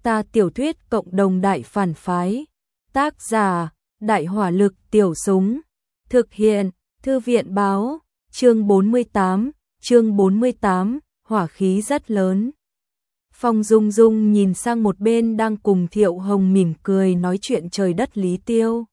Ta tiểu thuyết cộng đồng đại phản phái. Tác giả, Đại hỏa lực tiểu súng. Thực hiện, Thư viện báo, chương 48, hỏa khí rất lớn. Phong Dung Dung nhìn sang một bên đang cùng Thiệu Hồng mỉm cười nói chuyện trời đất Lý Tiêu.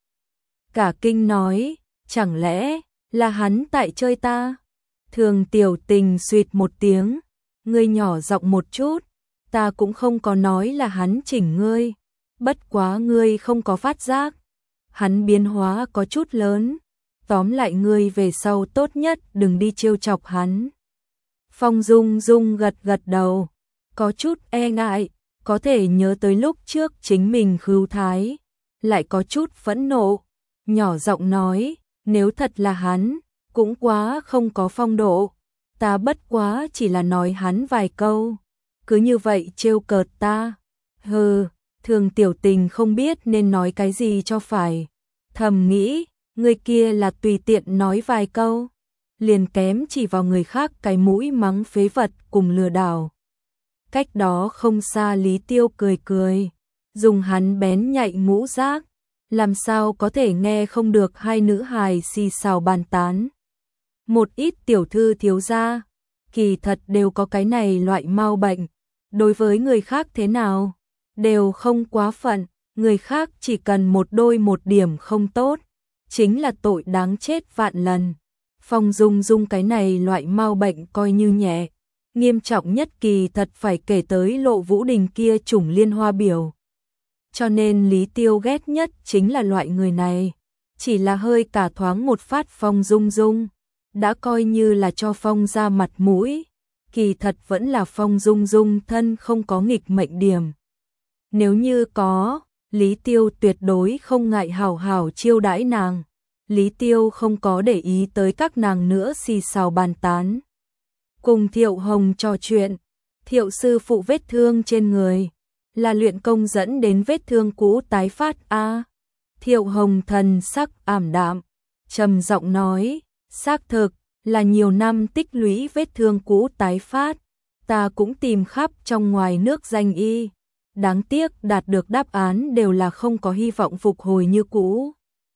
Cả kinh nói, chẳng lẽ là hắn tại chơi ta? Thường Tiểu Tình suýt một tiếng, ngươi nhỏ giọng một chút, ta cũng không có nói là hắn chỉnh ngươi, bất quá ngươi không có phát giác. Hắn biến hóa có chút lớn, tóm lại ngươi về sau tốt nhất đừng đi trêu chọc hắn. Phong Dung Dung gật gật đầu, có chút e ngại, có thể nhớ tới lúc trước chính mình khứu thái, lại có chút phẫn nộ, nhỏ giọng nói, nếu thật là hắn, cũng quá không có phong độ, ta bất quá chỉ là nói hắn vài câu, cứ như vậy trêu cợt ta. Hừ, Thường Tiểu Tình không biết nên nói cái gì cho phải, thầm nghĩ, người kia là tùy tiện nói vài câu, liền kém chỉ vào người khác cái mũi mắng phế vật cùng lừa đảo. Cách đó không xa Lý Tiêu cười cười, dùng hắn bén nhạy ngũ giác, làm sao có thể nghe không được hai nữ hài xì xào bàn tán. Một ít tiểu thư thiếu gia, kỳ thật đều có cái này loại mau bệnh, đối với người khác thế nào, đều không quá phận, người khác chỉ cần một điểm không tốt, chính là tội đáng chết vạn lần. Phong Dung Dung cái này loại mau bệnh coi như nhẹ, nghiêm trọng nhất kỳ thật phải kể tới Lộ Vũ Đình kia chủng liên hoa biểu. Cho nên Lý Tiêu ghét nhất chính là loại người này, chỉ là hơi cả thoáng một phát Phong Dung Dung, đã coi như là cho Phong ra mặt mũi, kỳ thật vẫn là Phong Dung Dung thân không có nghịch mệnh điểm. Nếu như có, Lý Tiêu tuyệt đối không ngại hảo hảo chiêu đãi nàng. Lý Tiêu không có để ý tới các nàng nữa xì xào bàn tán. Cùng Thiệu Hồng trò chuyện, Thiệu sư phụ vết thương trên người, là luyện công dẫn đến vết thương cũ tái phát a. Thiệu Hồng thần sắc ảm đạm, trầm giọng nói, xác thực là nhiều năm tích lũy vết thương cũ tái phát, ta cũng tìm khắp trong ngoài nước danh y, đáng tiếc đạt được đáp án đều là không có hy vọng phục hồi như cũ.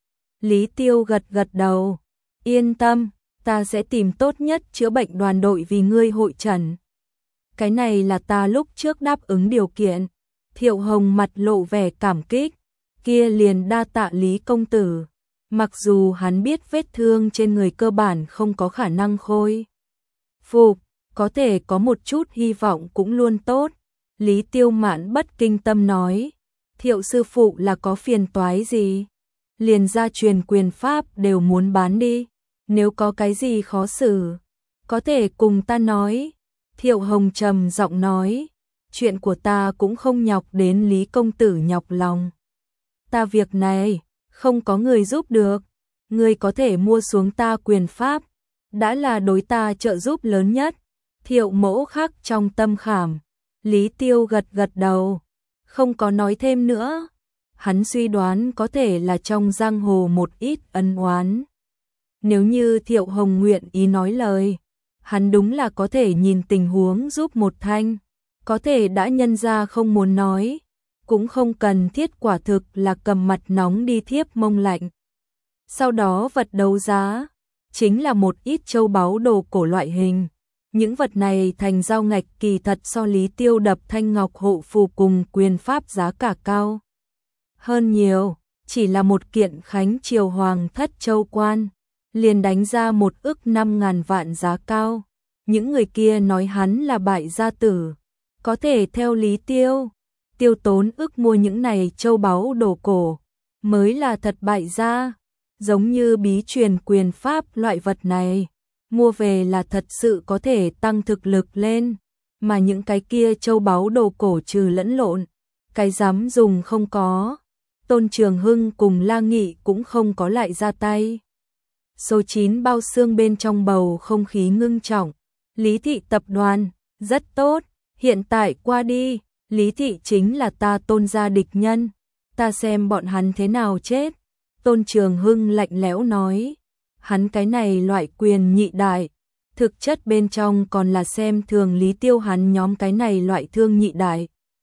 Lý Tiêu gật gật đầu, yên tâm, ta sẽ tìm tốt nhất chữa bệnh đoàn đội vì ngươi hội trần. Cái này là ta lúc trước đáp ứng điều kiện. Thiệu Hồng mặt lộ vẻ cảm kích, kia liền đa tạ Lý công tử. Mặc dù hắn biết vết thương trên người cơ bản không có khả năng khôi phục, có thể có một chút hy vọng cũng luôn tốt. Lý Tiêu mãn bất kinh tâm nói, Thiệu sư phụ là có phiền toái gì? Liền gia truyền quyền pháp đều muốn bán đi, nếu có cái gì khó xử, có thể cùng ta nói. Thiệu Hồng trầm giọng nói, chuyện của ta cũng không nhọc đến Lý công tử nhọc lòng. Ta việc này, không có người giúp được, người có thể mua xuống ta quyền pháp, đã là đối ta trợ giúp lớn nhất. Thiệu mẫu khắc trong tâm khảm, Lý Tiêu gật gật đầu, không có nói thêm nữa. Hắn suy đoán có thể là trong giang hồ một ít ân oán. Nếu như Thiệu Hồng nguyện ý nói lời, hắn đúng là có thể nhìn tình huống giúp một thanh, có thể đã nhân ra không muốn nói, cũng không cần thiết quả thực là cầm mặt nóng đi thiếp mông lạnh. Sau đó vật đấu giá, chính là một ít châu báu đồ cổ loại hình. Những vật này thành giao ngạch kỳ thật so Lý Tiêu đập thanh ngọc hộ phù cùng quyền pháp giá cả cao hơn nhiều, chỉ là một kiện khánh triều hoàng thất châu quan, liền đánh ra 1,5 ức vạn giá cao. Những người kia nói hắn là bại gia tử, có thể theo Lý Tiêu, tiêu tốn ức mua những này châu báu đồ cổ, mới là thật bại gia. Giống như bí truyền quyền pháp loại vật này, mua về là thật sự có thể tăng thực lực lên, mà những cái kia châu báu đồ cổ trừ lẫn lộn, cái dám dùng không có. Tôn Trường Hưng cùng La Nghị cũng không có lại ra tay. Số 9 bao xương bên trong bầu không khí ngưng trọng. Lý thị tập đoàn, rất tốt, hiện tại qua đi, Lý thị chính là ta Tôn gia địch nhân, ta xem bọn hắn thế nào chết. Tôn Trường Hưng lạnh lẽo nói, hắn cái này loại quyền nhị đại, thực chất bên trong còn là xem thường Lý Tiêu hắn nhóm cái này loại thương nhị đại.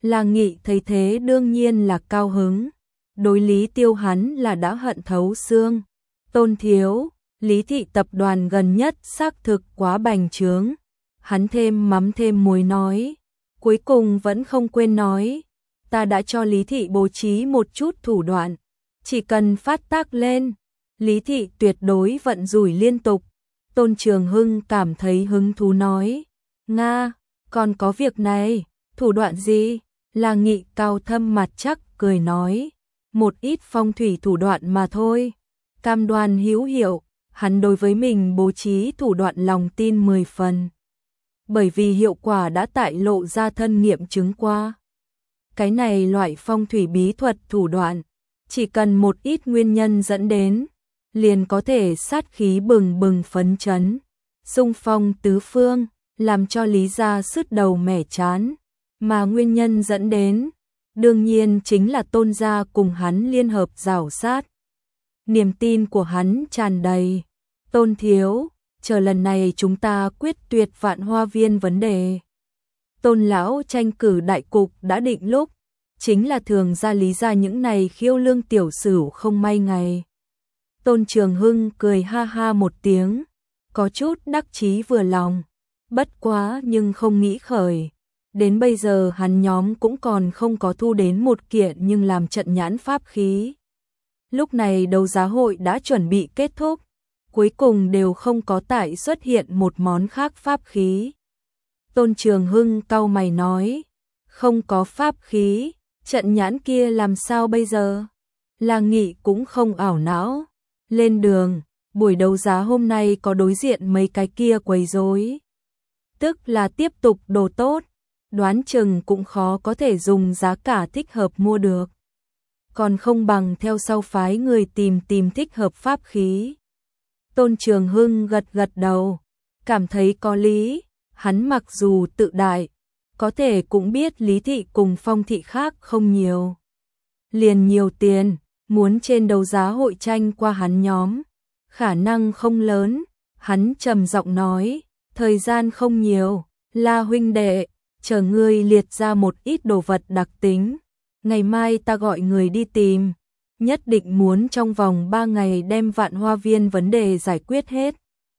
La Nghị thấy thế đương nhiên là cao hứng. Đối Lý Tiêu hắn là đã hận thấu xương. Tôn thiếu, Lý thị tập đoàn gần nhất xác thực quá bành trướng. Hắn thêm mắm thêm muối nói. Cuối cùng vẫn không quên nói. Ta đã cho Lý thị bố trí một chút thủ đoạn. Chỉ cần phát tác lên, Lý thị tuyệt đối vận rủi liên tục. Tôn Trường Hưng cảm thấy hứng thú nói. Nga, còn có việc này, thủ đoạn gì? La Nghị cao thâm mặt chắc cười nói. Một ít phong thủy thủ đoạn mà thôi. Cam đoan hữu hiệu, hắn đối với mình bố trí thủ đoạn lòng tin 10 phần. Bởi vì hiệu quả đã tại lộ ra thân nghiệm chứng qua. Cái này loại phong thủy bí thuật thủ đoạn, chỉ cần một ít nguyên nhân dẫn đến, liền có thể sát khí bừng bừng phấn chấn, xung phong tứ phương, làm cho Lý gia sứt đầu mẻ chán. Mà nguyên nhân dẫn đến, đương nhiên chính là Tôn gia cùng hắn liên hợp giảo sát. Niềm tin của hắn tràn đầy. Tôn thiếu, chờ lần này chúng ta quyết tuyệt Vạn Hoa Viên vấn đề. Tôn lão tranh cử đại cục đã định lúc, chính là thường ra Lý gia những này khiêu lương tiểu sửu không may ngày. Tôn Trường Hưng cười ha ha một tiếng, có chút đắc chí vừa lòng, bất quá nhưng không nghĩ khởi. Đến bây giờ hắn nhóm cũng còn không có thu đến một kiện nhưng làm trận nhãn pháp khí. Lúc này đấu giá hội đã chuẩn bị kết thúc, cuối cùng đều không có tại xuất hiện một món khác pháp khí. Tôn Trường Hưng cau mày nói, không có pháp khí, trận nhãn kia làm sao bây giờ? La Nghị cũng không ảo não, lên đường, buổi đấu giá hôm nay có đối diện mấy cái kia quấy rối. Tức là tiếp tục đồ tốt, đoán chừng cũng khó có thể dùng giá cả thích hợp mua được. Còn không bằng theo sau phái người tìm thích hợp pháp khí. Tôn Trường Hưng gật gật đầu, cảm thấy có lý, hắn mặc dù tự đại, có thể cũng biết Lý thị cùng Phong thị khác không nhiều. Liền nhiều tiền, muốn trên đấu giá hội tranh qua hắn nhóm, khả năng không lớn, hắn trầm giọng nói, thời gian không nhiều, La huynh đệ, chờ ngươi liệt ra một ít đồ vật đặc tính, ngày mai ta gọi người đi tìm, nhất định muốn trong vòng 3 ngày đem Vạn Hoa Viên vấn đề giải quyết hết.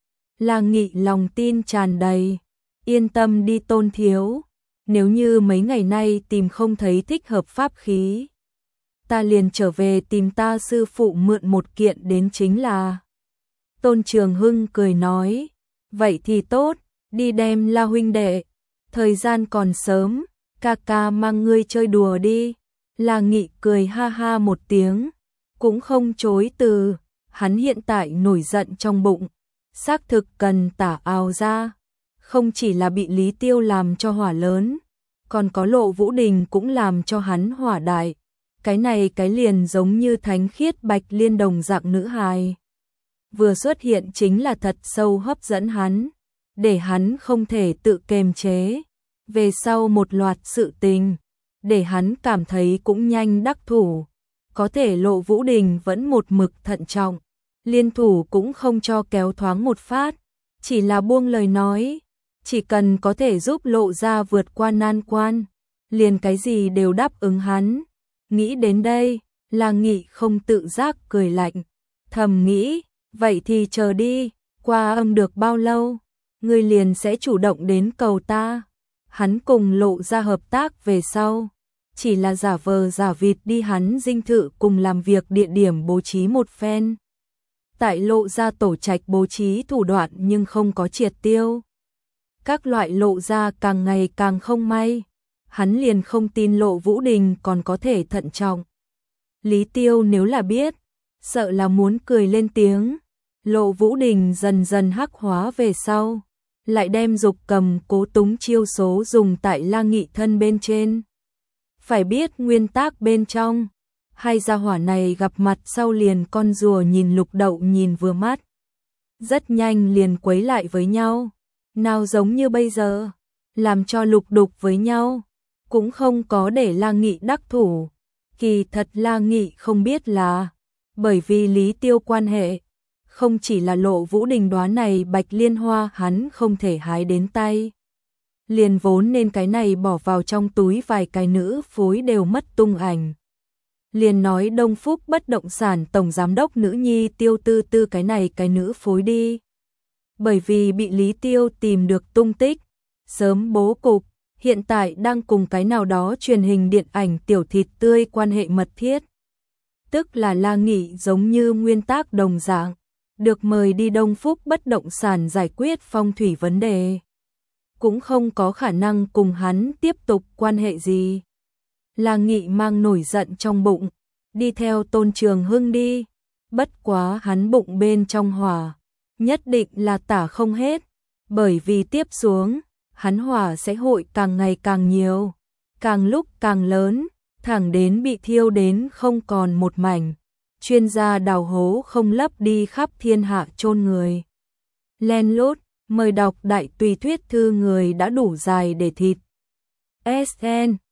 La Nghị lòng tin tràn đầy, yên tâm đi Tôn thiếu, nếu như mấy ngày nay tìm không thấy thích hợp pháp khí, ta liền trở về tìm ta sư phụ mượn một kiện đến chính là. Tôn Trường Hưng cười nói, vậy thì tốt, đi đem La huynh đệ, thời gian còn sớm, ca ca mang ngươi chơi đùa đi. La Nghị cười ha ha một tiếng, cũng không chối từ, hắn hiện tại nổi giận trong bụng, xác thực cần tả ào ra, không chỉ là bị Lý Tiêu làm cho hỏa lớn, còn có Lộ Vũ Đình cũng làm cho hắn hỏa đại, cái này cái liền giống như thánh khiết bạch liên đồng dạng nữ hài. Vừa xuất hiện chính là thật sâu hấp dẫn hắn, để hắn không thể tự kiềm chế, về sau một loạt sự tình, để hắn cảm thấy cũng nhanh đắc thủ. Có thể Lộ Vũ Đình vẫn một mực thận trọng, liên thủ cũng không cho kéo thoáng một phát, chỉ là buông lời nói, chỉ cần có thể giúp Lộ gia vượt qua nan quan, liền cái gì đều đáp ứng hắn. Nghĩ đến đây, La Nghị không tự giác cười lạnh, thầm nghĩ, vậy thì chờ đi, qua âm được bao lâu, ngươi liền sẽ chủ động đến cầu ta. Hắn cùng Lộ gia hợp tác về sau, chỉ là giả vờ giả vịt đi hắn dinh thự cùng làm việc địa điểm bố trí một phen. Tại Lộ gia tổ trạch bố trí thủ đoạn nhưng không có triệt tiêu. Các loại Lộ gia càng ngày càng không may, hắn liền không tin Lộ Vũ Đình còn có thể thận trọng. Lý Tiêu nếu là biết, sợ là muốn cười lên tiếng. Lộ Vũ Đình dần dần hắc hóa về sau, lại đem Dục Cầm cố túng chiêu số dùng tại La Nghị thân bên trên. Phải biết nguyên tắc bên trong, hai gia hỏa này gặp mặt sau liền con rùa nhìn lục đậu nhìn vừa mắt. Rất nhanh liền quấy lại với nhau, nào giống như bây giờ, làm cho lục đục với nhau, cũng không có để La Nghị đắc thủ. Kỳ thật La Nghị không biết là, bởi vì Lý Tiêu quan hệ, không chỉ là Lộ Vũ Đình đóa này bạch liên hoa hắn không thể hái đến tay. liền vốn nên cái này bỏ vào trong túi vài cái nữ phối đều mất tung ảnh. Liền nói Đông Phúc bất động sản tổng giám đốc nữ nhi Tiêu Tư Tư cái này cái nữ phối đi. Bởi vì bị Lý Tiêu tìm được tung tích, sớm bố cục, hiện tại đang cùng cái nào đó truyền hình điện ảnh tiểu thịt tươi quan hệ mật thiết. Tức là La Nghị giống như nguyên tác đồng dạng, được mời đi Đông Phúc bất động sản giải quyết phong thủy vấn đề. Cũng không có khả năng cùng hắn tiếp tục quan hệ gì. La Nghị mang nổi giận trong bụng, đi theo Tôn Trường Hưng đi. Bất quá hắn bụng bên trong hỏa, nhất định là tả không hết, bởi vì tiếp xuống, hắn hỏa sẽ hội càng ngày càng nhiều, càng lúc càng lớn, thẳng đến bị thiêu đến không còn một mảnh. Chuyên gia đào hố không lấp đi khắp thiên hạ chôn người. Len lút, mời đọc đại tùy thuyết thư người đã đủ dài để thịt. SN